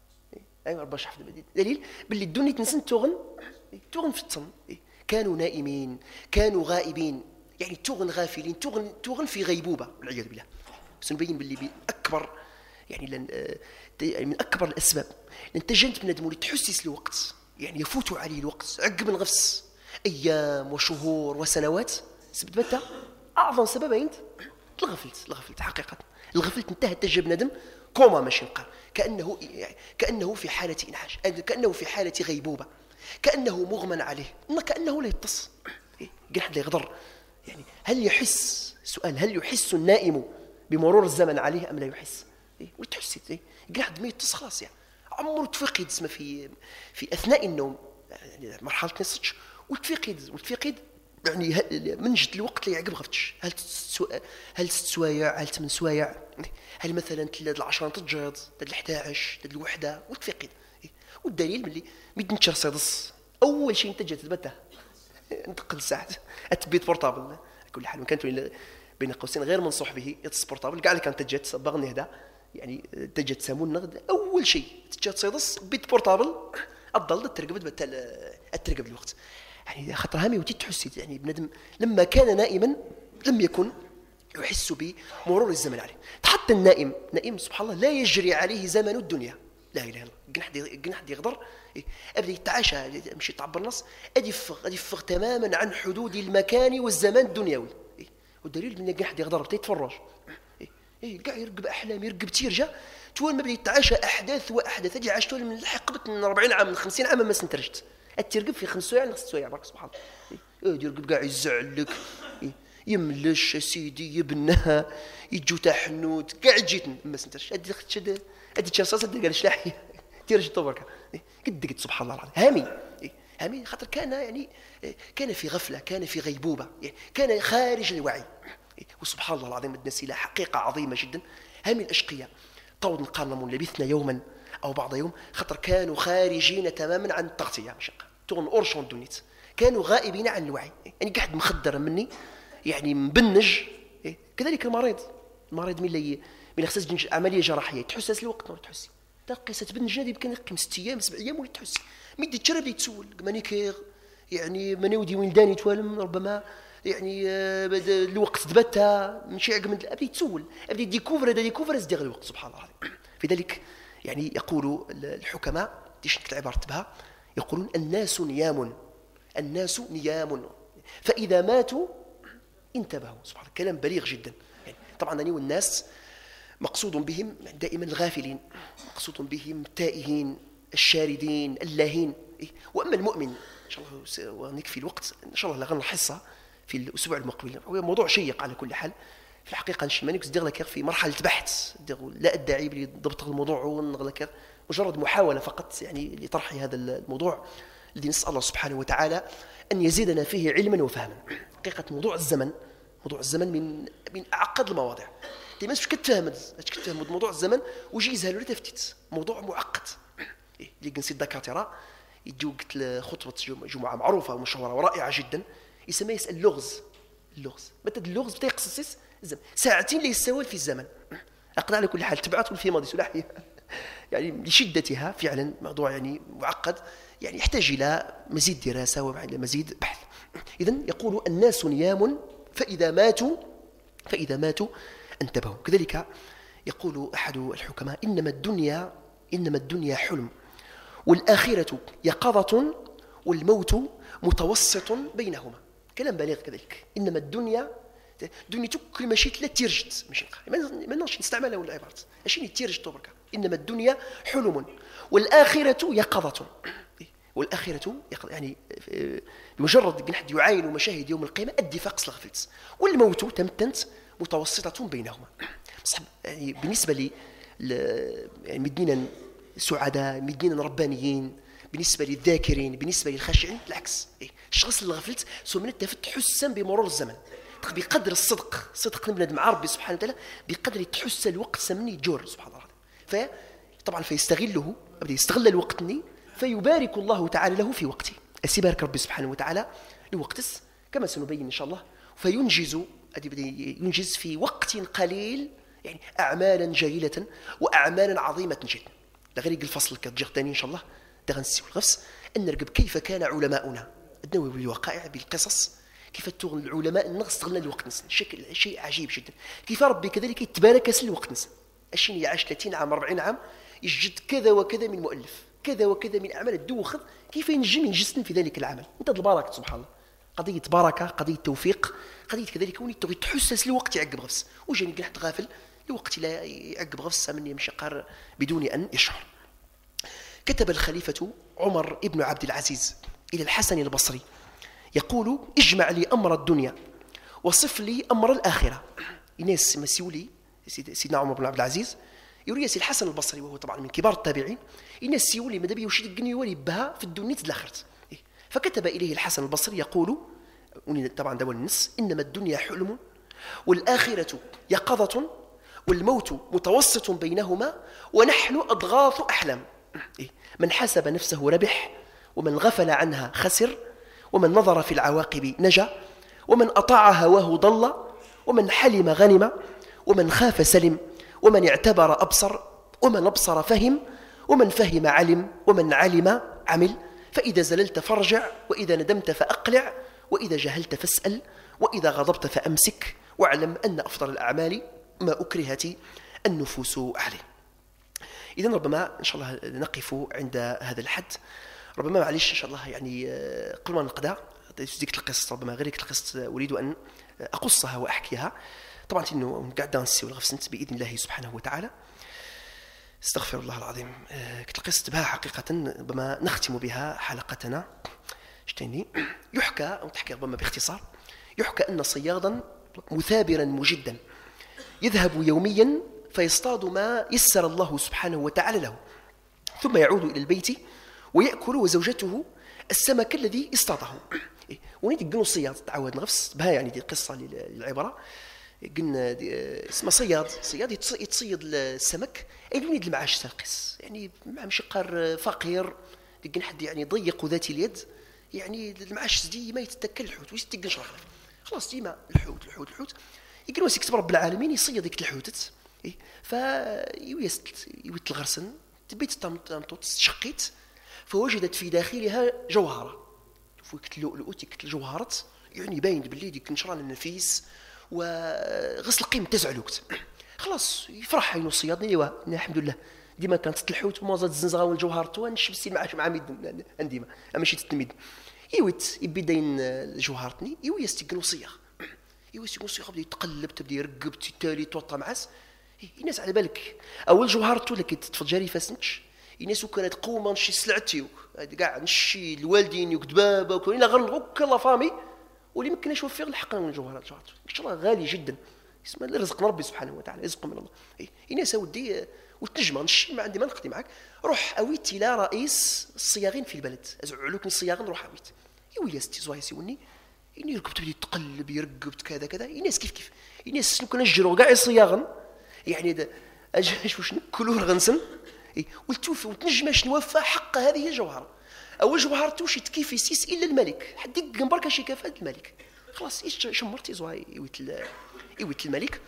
Speaker 1: ايوا باش حفظ دليل باللي الدنيا تنسن تغن تغن في التصن كانوا نائمين كانوا غائبين يعني تغن غافلين تغن تغن في غيبوبه والعياذ بالله. سنبين باللي باكبر يعني لن من اكبر الاسباب لان تجنت بنادم اللي تحسس الوقت يعني يفوت عليه الوقت عقب من غفس ايام وشهور وسنوات سبب متى اعظم سبب عند الغفلت الغفلت حقيقه الغفلت انتهت تجي بنادم كوما ماشي نقال كانه يعني كانه في حاله انعاش كانه في حاله غيبوبه كانه مغمى عليه كانه لا يتص قال حد يغدر يعني هل يحس سؤال هل يحس النائم بمرور الزمن عليه ام لا يحس إيه؟ وتحسي إيه؟ قاعد ما يتص خلاص يعني عمره تفقد اسمه في في اثناء النوم يعني مرحله نسج وتفقد وتفقد يعني من جد الوقت اللي يعقب غفتش هل تسو... هل ست سوايع هل ثمان سوايع هل مثلا ثلاث العشرة تجاد ثلاث الحادى عشر ثلاث الوحده وتفقد إيه؟ والدليل ملي ميدنشر صيدص اول شيء انت جات تبته انتقل ساعه اتبيت بورتابل على كل حال كانت بين قوسين غير منصوح به يتص بورتابل كاع اللي كانت تجات باغني هذا يعني تجات سامون نغد اول شيء تجات صيدص بيت بورتابل الضل ترقبت بتا الترقب الوقت يعني خاطر هامي وتي تحسي يعني بنادم لما كان نائما لم يكن يحس بمرور الزمن عليه. حتى النائم نائم سبحان الله لا يجري عليه زمن الدنيا لا اله الا الله جنح جنح يقدر إيه؟ ابدا يتعاشى مشي تعبر النص ادي يفغ ادي يفغ تماما عن حدود المكان والزمان الدنيوي إيه؟ والدليل من جنح يقدر يتفرج ايه ايه كاع يرقب احلام يرقب تيرجع تول ما بدا يتعاشى احداث واحداث ادي عاشت من الحقبه من أربعين عام من خمسين عام ما سنترجت الترقب في خمس سوايع خمس سوايع برك سبحان الله ايه يرقب كاع يزعل لك إيه؟ يملش سيدي يبنها يجو تاع حنوت كاع جيت ما سنترش ادي تشد ادي تشاصص ادي قال شلاحي تيرج طبرك قد قد سبحان الله العظيم هامي إيه؟ هامي خاطر كان يعني كان في غفله كان في غيبوبه يعني كان خارج الوعي إيه؟ وسبحان الله العظيم الناس لا حقيقه عظيمه جدا هامي الاشقياء طود نقارنهم لبثنا يوما او بعض يوم خاطر كانوا خارجين تماما عن التغطيه مش تغن اورشون دونيت كانوا غائبين عن الوعي يعني قاعد مخدر مني يعني مبنج إيه؟ كذلك المريض المريض من اللي من خصها عمليه جراحيه تحسس الوقت ما تحسي تلقى ستبنج نادي يمكن يقيم ست ايام سبع ايام ويتحسي ميدي تشرب يتسول مانيكير يعني منودي ولداني توالم ربما يعني الوقت دبتها ماشي عقب من ابدا يتسول ابدا ديكوفر هذا ديكوفر ازدغ الوقت سبحان الله العظيم. لذلك يعني يقول الحكماء ديش العباره بها يقولون الناس نيام الناس نيام فاذا ماتوا انتبهوا سبحان الله كلام بليغ جدا يعني طبعا أنا والناس مقصود بهم دائما الغافلين مقصود بهم التائهين الشاردين اللاهين واما المؤمن ان شاء الله ونكفي الوقت ان شاء الله لغنا الحصه في الاسبوع المقبل. هو موضوع شيق على كل حال. في الحقيقه نشي مانيكس دير لك في مرحله بحث، لا ادعي بضبط الموضوع ونغلك مجرد محاوله فقط يعني لطرح هذا الموضوع الذي نسال الله سبحانه وتعالى ان يزيدنا فيه علما وفهما. حقيقه موضوع الزمن، موضوع الزمن من من اعقد المواضيع. انت ما كتفهم اش كتفهم موضوع الزمن وجي يزهل ولا تفتيت، موضوع معقد. إيه اللي كنسي الدكاتره يجيو قلت خطبه جمعه معروفه ومشهوره ورائعه جدا، يسمى يسال اللغز. اللغز متى اللغز بدا يقصص الزمن ساعتين ليس سوال في الزمن. اقنع على كل حال تبعت في ماضي سلاحي يعني لشدتها فعلا موضوع يعني معقد، يعني يحتاج الى مزيد دراسه والى مزيد بحث. اذا يقول الناس نيام فاذا ماتوا فاذا ماتوا انتبهوا. كذلك يقول احد الحكماء انما الدنيا انما الدنيا حلم والاخره يقظه والموت متوسط بينهما. كلام بالغ كذلك. انما الدنيا دنيا كل ما شئت لا تيرجت ماشي ما نقدرش نستعملها ولا عباره اشي تيرجت بركه. انما الدنيا حلم والاخره يقظه. والاخره يعني بمجرد حد يعاين مشاهد يوم القيامه ادي فاقس الغفلت. والموت تمتنت متوسطه بينهما. بصح يعني بالنسبه لي يعني مدينا سعداء، مدينا ربانيين، بالنسبه للذاكرين، بالنسبه للخاشعين بالعكس. الشخص اللي غفلت سو من التفت حسا بمرور الزمن بقدر الصدق صدق بنادم مع ربي سبحانه وتعالى بقدر تحس الوقت سمني يجور سبحان الله. فطبعا فيستغله بدا يستغل الوقت ني فيبارك الله تعالى له في وقته. السبارك ربي سبحانه وتعالى لوقتس كما سنبين ان شاء الله. فينجز ينجز في وقت قليل يعني اعمالا جليله واعمالا عظيمه جدا. لغير الفصل كتجي ثاني ان شاء الله دا غنسيو الغفص ان نرقب كيف كان علماؤنا النووي بالوقائع بالقصص، كيف تغن العلماء النغ استغلنا الوقت نسن شكل شيء عجيب جدا. كيف ربي كذلك يتبارك سن الوقت نسن الشيء يعيش ثلاثين عام أربعين عام يجد كذا وكذا من مؤلف كذا وكذا من اعمال الدوخذ كيف ينجم ينجسن في ذلك العمل. انت البركه سبحان الله، قضيه بركه، قضيه توفيق، قضيه كذلك وني تغي تحسس الوقت يعقب غفص وجاني قاعد غافل الوقت لا يعقب غفص من يمشي قار بدون ان يشعر. كتب الخليفه عمر ابن عبد العزيز الى الحسن البصري يقول اجمع لي أمر الدنيا وصف لي أمر الآخرة. الناس مسيولي سيدنا عمر بن عبد العزيز يوري سي الحسن البصري وهو طبعا من كبار التابعين. الناس سيولي ماذا بيه وشي القني يولي بها في الدنيا تدلخرت. فكتب إليه الحسن البصري يقول طبعا دول النص إنما الدنيا حلم والآخرة يقظة والموت متوسط بينهما ونحن أضغاث أحلام. من حسب نفسه ربح ومن غفل عنها خسر ومن نظر في العواقب نجا ومن أطاع هواه ضل ومن حلم غنم ومن خاف سلم ومن اعتبر أبصر ومن أبصر فهم ومن فهم علم ومن علم عمل. فإذا زللت فارجع وإذا ندمت فأقلع وإذا جهلت فاسأل وإذا غضبت فأمسك واعلم أن أفضل الأعمال ما أكرهت النفوس عليه. إذن ربما إن شاء الله نقف عند هذا الحد. ربما معليش إن شاء الله يعني قبل ما نقضى ديك القصة ربما غير ديك القصة أريد أن أقصها وأحكيها. طبعا إنه قاعد نسي والغفصنت بإذن الله سبحانه وتعالى. استغفر الله العظيم. كنت القصة بها حقيقة ربما نختم بها حلقتنا. شتيني يحكى أو تحكي ربما باختصار يحكى أن صيادا مثابرا مجدا يذهب يوميا فيصطاد ما يسر الله سبحانه وتعالى له ثم يعود إلى البيت ويأكل وزوجته السمك الذي اصطاده. ونيت قلنا الصياد تعود نغفص بها يعني دي قصة للعبرة. قلنا اسمه صياد صياد يتصيد السمك أي يريد المعاش ساقس يعني مع مشقار فقير قلنا حد يعني ضيق ذات اليد يعني المعاش دي ما يتتكل الحوت ويستقل شرخ خلاص ديما الحوت الحوت الحوت يقولوا سيكتب رب العالمين يصيد ديك الحوتت إيه فيويست يويت الغرسن تبيت تمطوط شقيت فوجدت في داخلها جوهرة فوقت اللؤلؤ تيك الجوهرة يعني باين باللي ديك نشران النفيس وغسل قيم تزع الوقت خلاص يفرح عينو الصياد ايوا الحمد لله ديما كانت الحوت وما زاد الزنزغه والجوهرة ونشبسي معاش مع ميد ديما ماشي تتميد يويت يبي داين الجوهرتني يوي يستقلو صياغ يوي يستقلو صياغ بدا يتقلب تبدا يرقب تالي توطى معاس الناس على بالك اول جوهرته اللي كتفجري فاسنتش الناس كانت قوما نشي سلعتي كاع نشي الوالدين يكتبابا وكاين غير لا فامي واللي ما كناش وفير لحقنا من الجوهرات الجوهرات ان شاء الله غالي جدا، اسمه اللي رزقنا ربي سبحانه وتعالى، رزق من الله. اي ناس ودي وتنجم نشي ما عندي ما نقضي معاك، روح اويت الى رئيس الصياغين في البلد، ازعلوك الصياغين روح اويت يا ويا ستي زواي سيوني اني ركبت تبدي تقلب يرقبت كذا كذا، الناس كيف كيف الناس كنا نجروا كاع الصياغن يعني اجي واش ناكلوا غنسن ولتوفي وتنجم شنو حق هذه الجوهره. اول جوهره توشي تكيف يسيس الا الملك، حد بركه شي كفاءه الملك خلاص ايش شمرتي زواي يويت يويت الملك.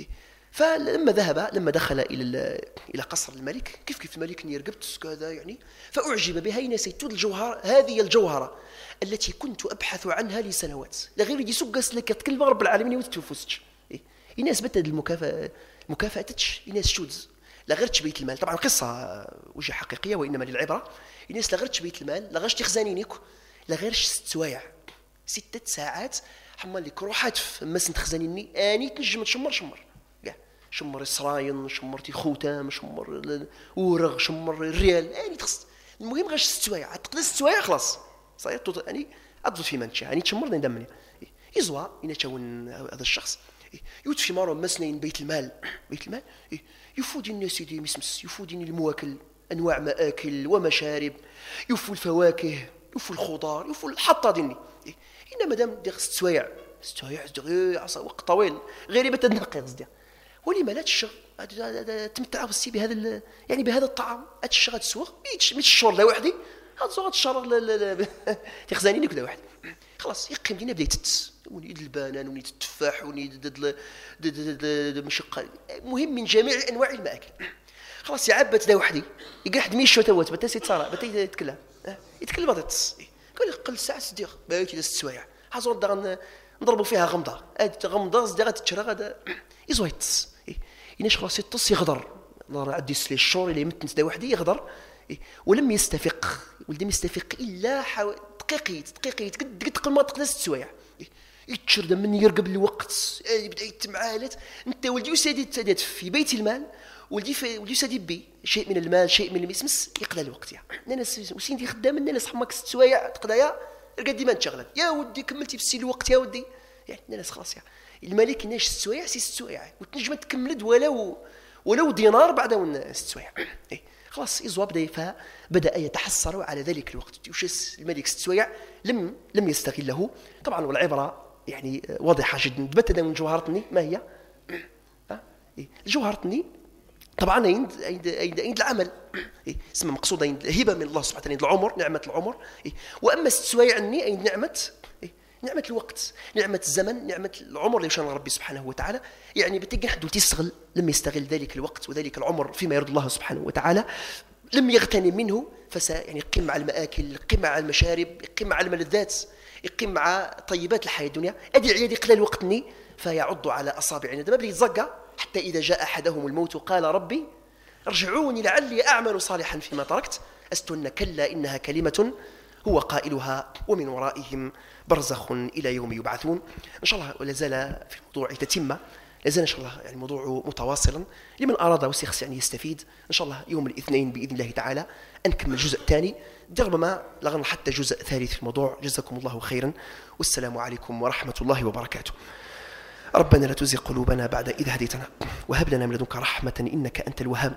Speaker 1: فلما ذهب لما دخل الى الى قصر الملك كيف كيف الملك يرقبت كذا يعني، فاعجب بها نسيت الجوهره، هذه الجوهره التي كنت ابحث عنها لسنوات، لا غير يجي سقس لك تكلم رب العالمين وتتفوسش الناس بتد المكافاه مكافاتش الناس شودز لا غير تبيت المال. طبعا قصه وجه حقيقيه وانما للعبره. الناس لا غير تبيت المال لا غير تخزانينك لا غير ست سوايع ستة ساعات حمل لك روحات في مسن تخزانيني اني تنجم تشمر شمر كاع شمر السراين شمرتي خوتام شمر ورغ شمر الريال اني تخص المهم غير ست سوايع تقدر ست سوايع خلاص صاير يعني اضل في منشا يعني تشمرني ندمني يزوا ينتون هذا الشخص يوت في مره مسنين بيت المال بيت المال يفودي الناس يدي مسمس يفودين المواكل انواع ماكل ومشارب يفوا الفواكه يفوا الخضار يفوا حتى ديني إنما مادام دير ست سوايع ست سوايع عصا وقت طويل غير بتنقي قصدي ولما لا تشغل تمتع بسي بهذا يعني بهذا الطعام اتشغل تسوق ميتش ميتش الشهر لا وحدي هاد زوغ الشهر تخزانيني كذا واحد خلاص يقيم دينا بدايه تتس ونيد البنان ونيد التفاح ونيد المشقه مهم من جميع انواع الماكل خلاص يعبت ذا وحدي يقول حد ميشو توت بتا سيت صار بتا يتكلم يتكلم بطاطس قال قل ساعه صديق بايت ذا السوايع حاضر دغ نضربوا فيها غمضه اد غمضه صديقه تشرى غدا يزويت يناش خلاص يتص يغدر الله عدي لي الشور اللي متنت ذا وحدي يغدر ولم يستفق ولم يستفق الا حو... دقيقه دقيقه قد قد قل ما تقدر السوايع يتشرد من يرقب الوقت يبدا يتمعالت انت ولدي وسادي تسادات في بيت المال ولدي في ولدي سادي بي شيء من المال شيء من المسمس يقضى الوقت يا ناس وسيندي خدام الناس حماك ست سوايع تقضايا رقد ديما تشغلت يا ودي كملتي في الوقت يا ودي يعني الناس خلاص يا الملك ناش ست سوايع سي ست سوايع وتنجم تكمل ولو ولو دينار بعد ون ست سوايع خلاص يزوا بدا فبدا يتحسر على ذلك الوقت وش الملك ست سوايع لم لم يستغله طبعا والعبره يعني واضحه جدا تبتدا من جوهرتني ما هي ها جوهرتني طبعا عند عند عند العمل اسمها مقصوده عند هبه من الله سبحانه وتعالى العمر نعمه العمر واما ست سوايع عني عند نعمه نعمه الوقت نعمه الزمن نعمه العمر اللي شان ربي سبحانه وتعالى يعني بتلقى حد تستغل لم يستغل ذلك الوقت وذلك العمر فيما يرضي الله سبحانه وتعالى لم يغتنم منه فس يعني يقيم مع المآكل يقيم مع المشارب يقيم مع الملذات يقيم مع طيبات الحياه الدنيا ادي عيادي قلال وقتني فيعض على اصابعنا ما بدا يتزقى حتى اذا جاء احدهم الموت قال ربي ارجعوني لعلي اعمل صالحا فيما تركت استن كلا انها كلمه هو قائلها ومن ورائهم برزخ الى يوم يبعثون. ان شاء الله ولا زال في الموضوع تتمه لازال ان شاء الله يعني الموضوع متواصلا لمن اراد وسيخص يعني يستفيد ان شاء الله يوم الاثنين باذن الله تعالى نكمل الجزء الثاني ربما لغنا حتى جزء ثالث في الموضوع. جزاكم الله خيرا والسلام عليكم ورحمه الله وبركاته. ربنا لا تزغ قلوبنا بعد إذ هديتنا وهب لنا من لدنك رحمة إنك أنت الوهاب.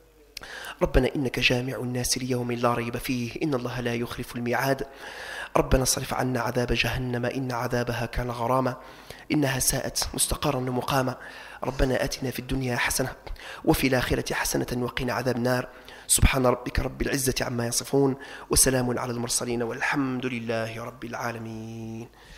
Speaker 1: ربنا إنك جامع الناس ليوم لا ريب فيه إن الله لا يخلف الميعاد. ربنا اصرف عنا عذاب جهنم إن عذابها كان غراما إنها ساءت مستقرا ومقاما. ربنا آتنا في الدنيا حسنة وفي الآخرة حسنة وقنا عذاب النار. سبحان ربك رب العزة عما يصفون وسلام على المرسلين والحمد لله رب العالمين.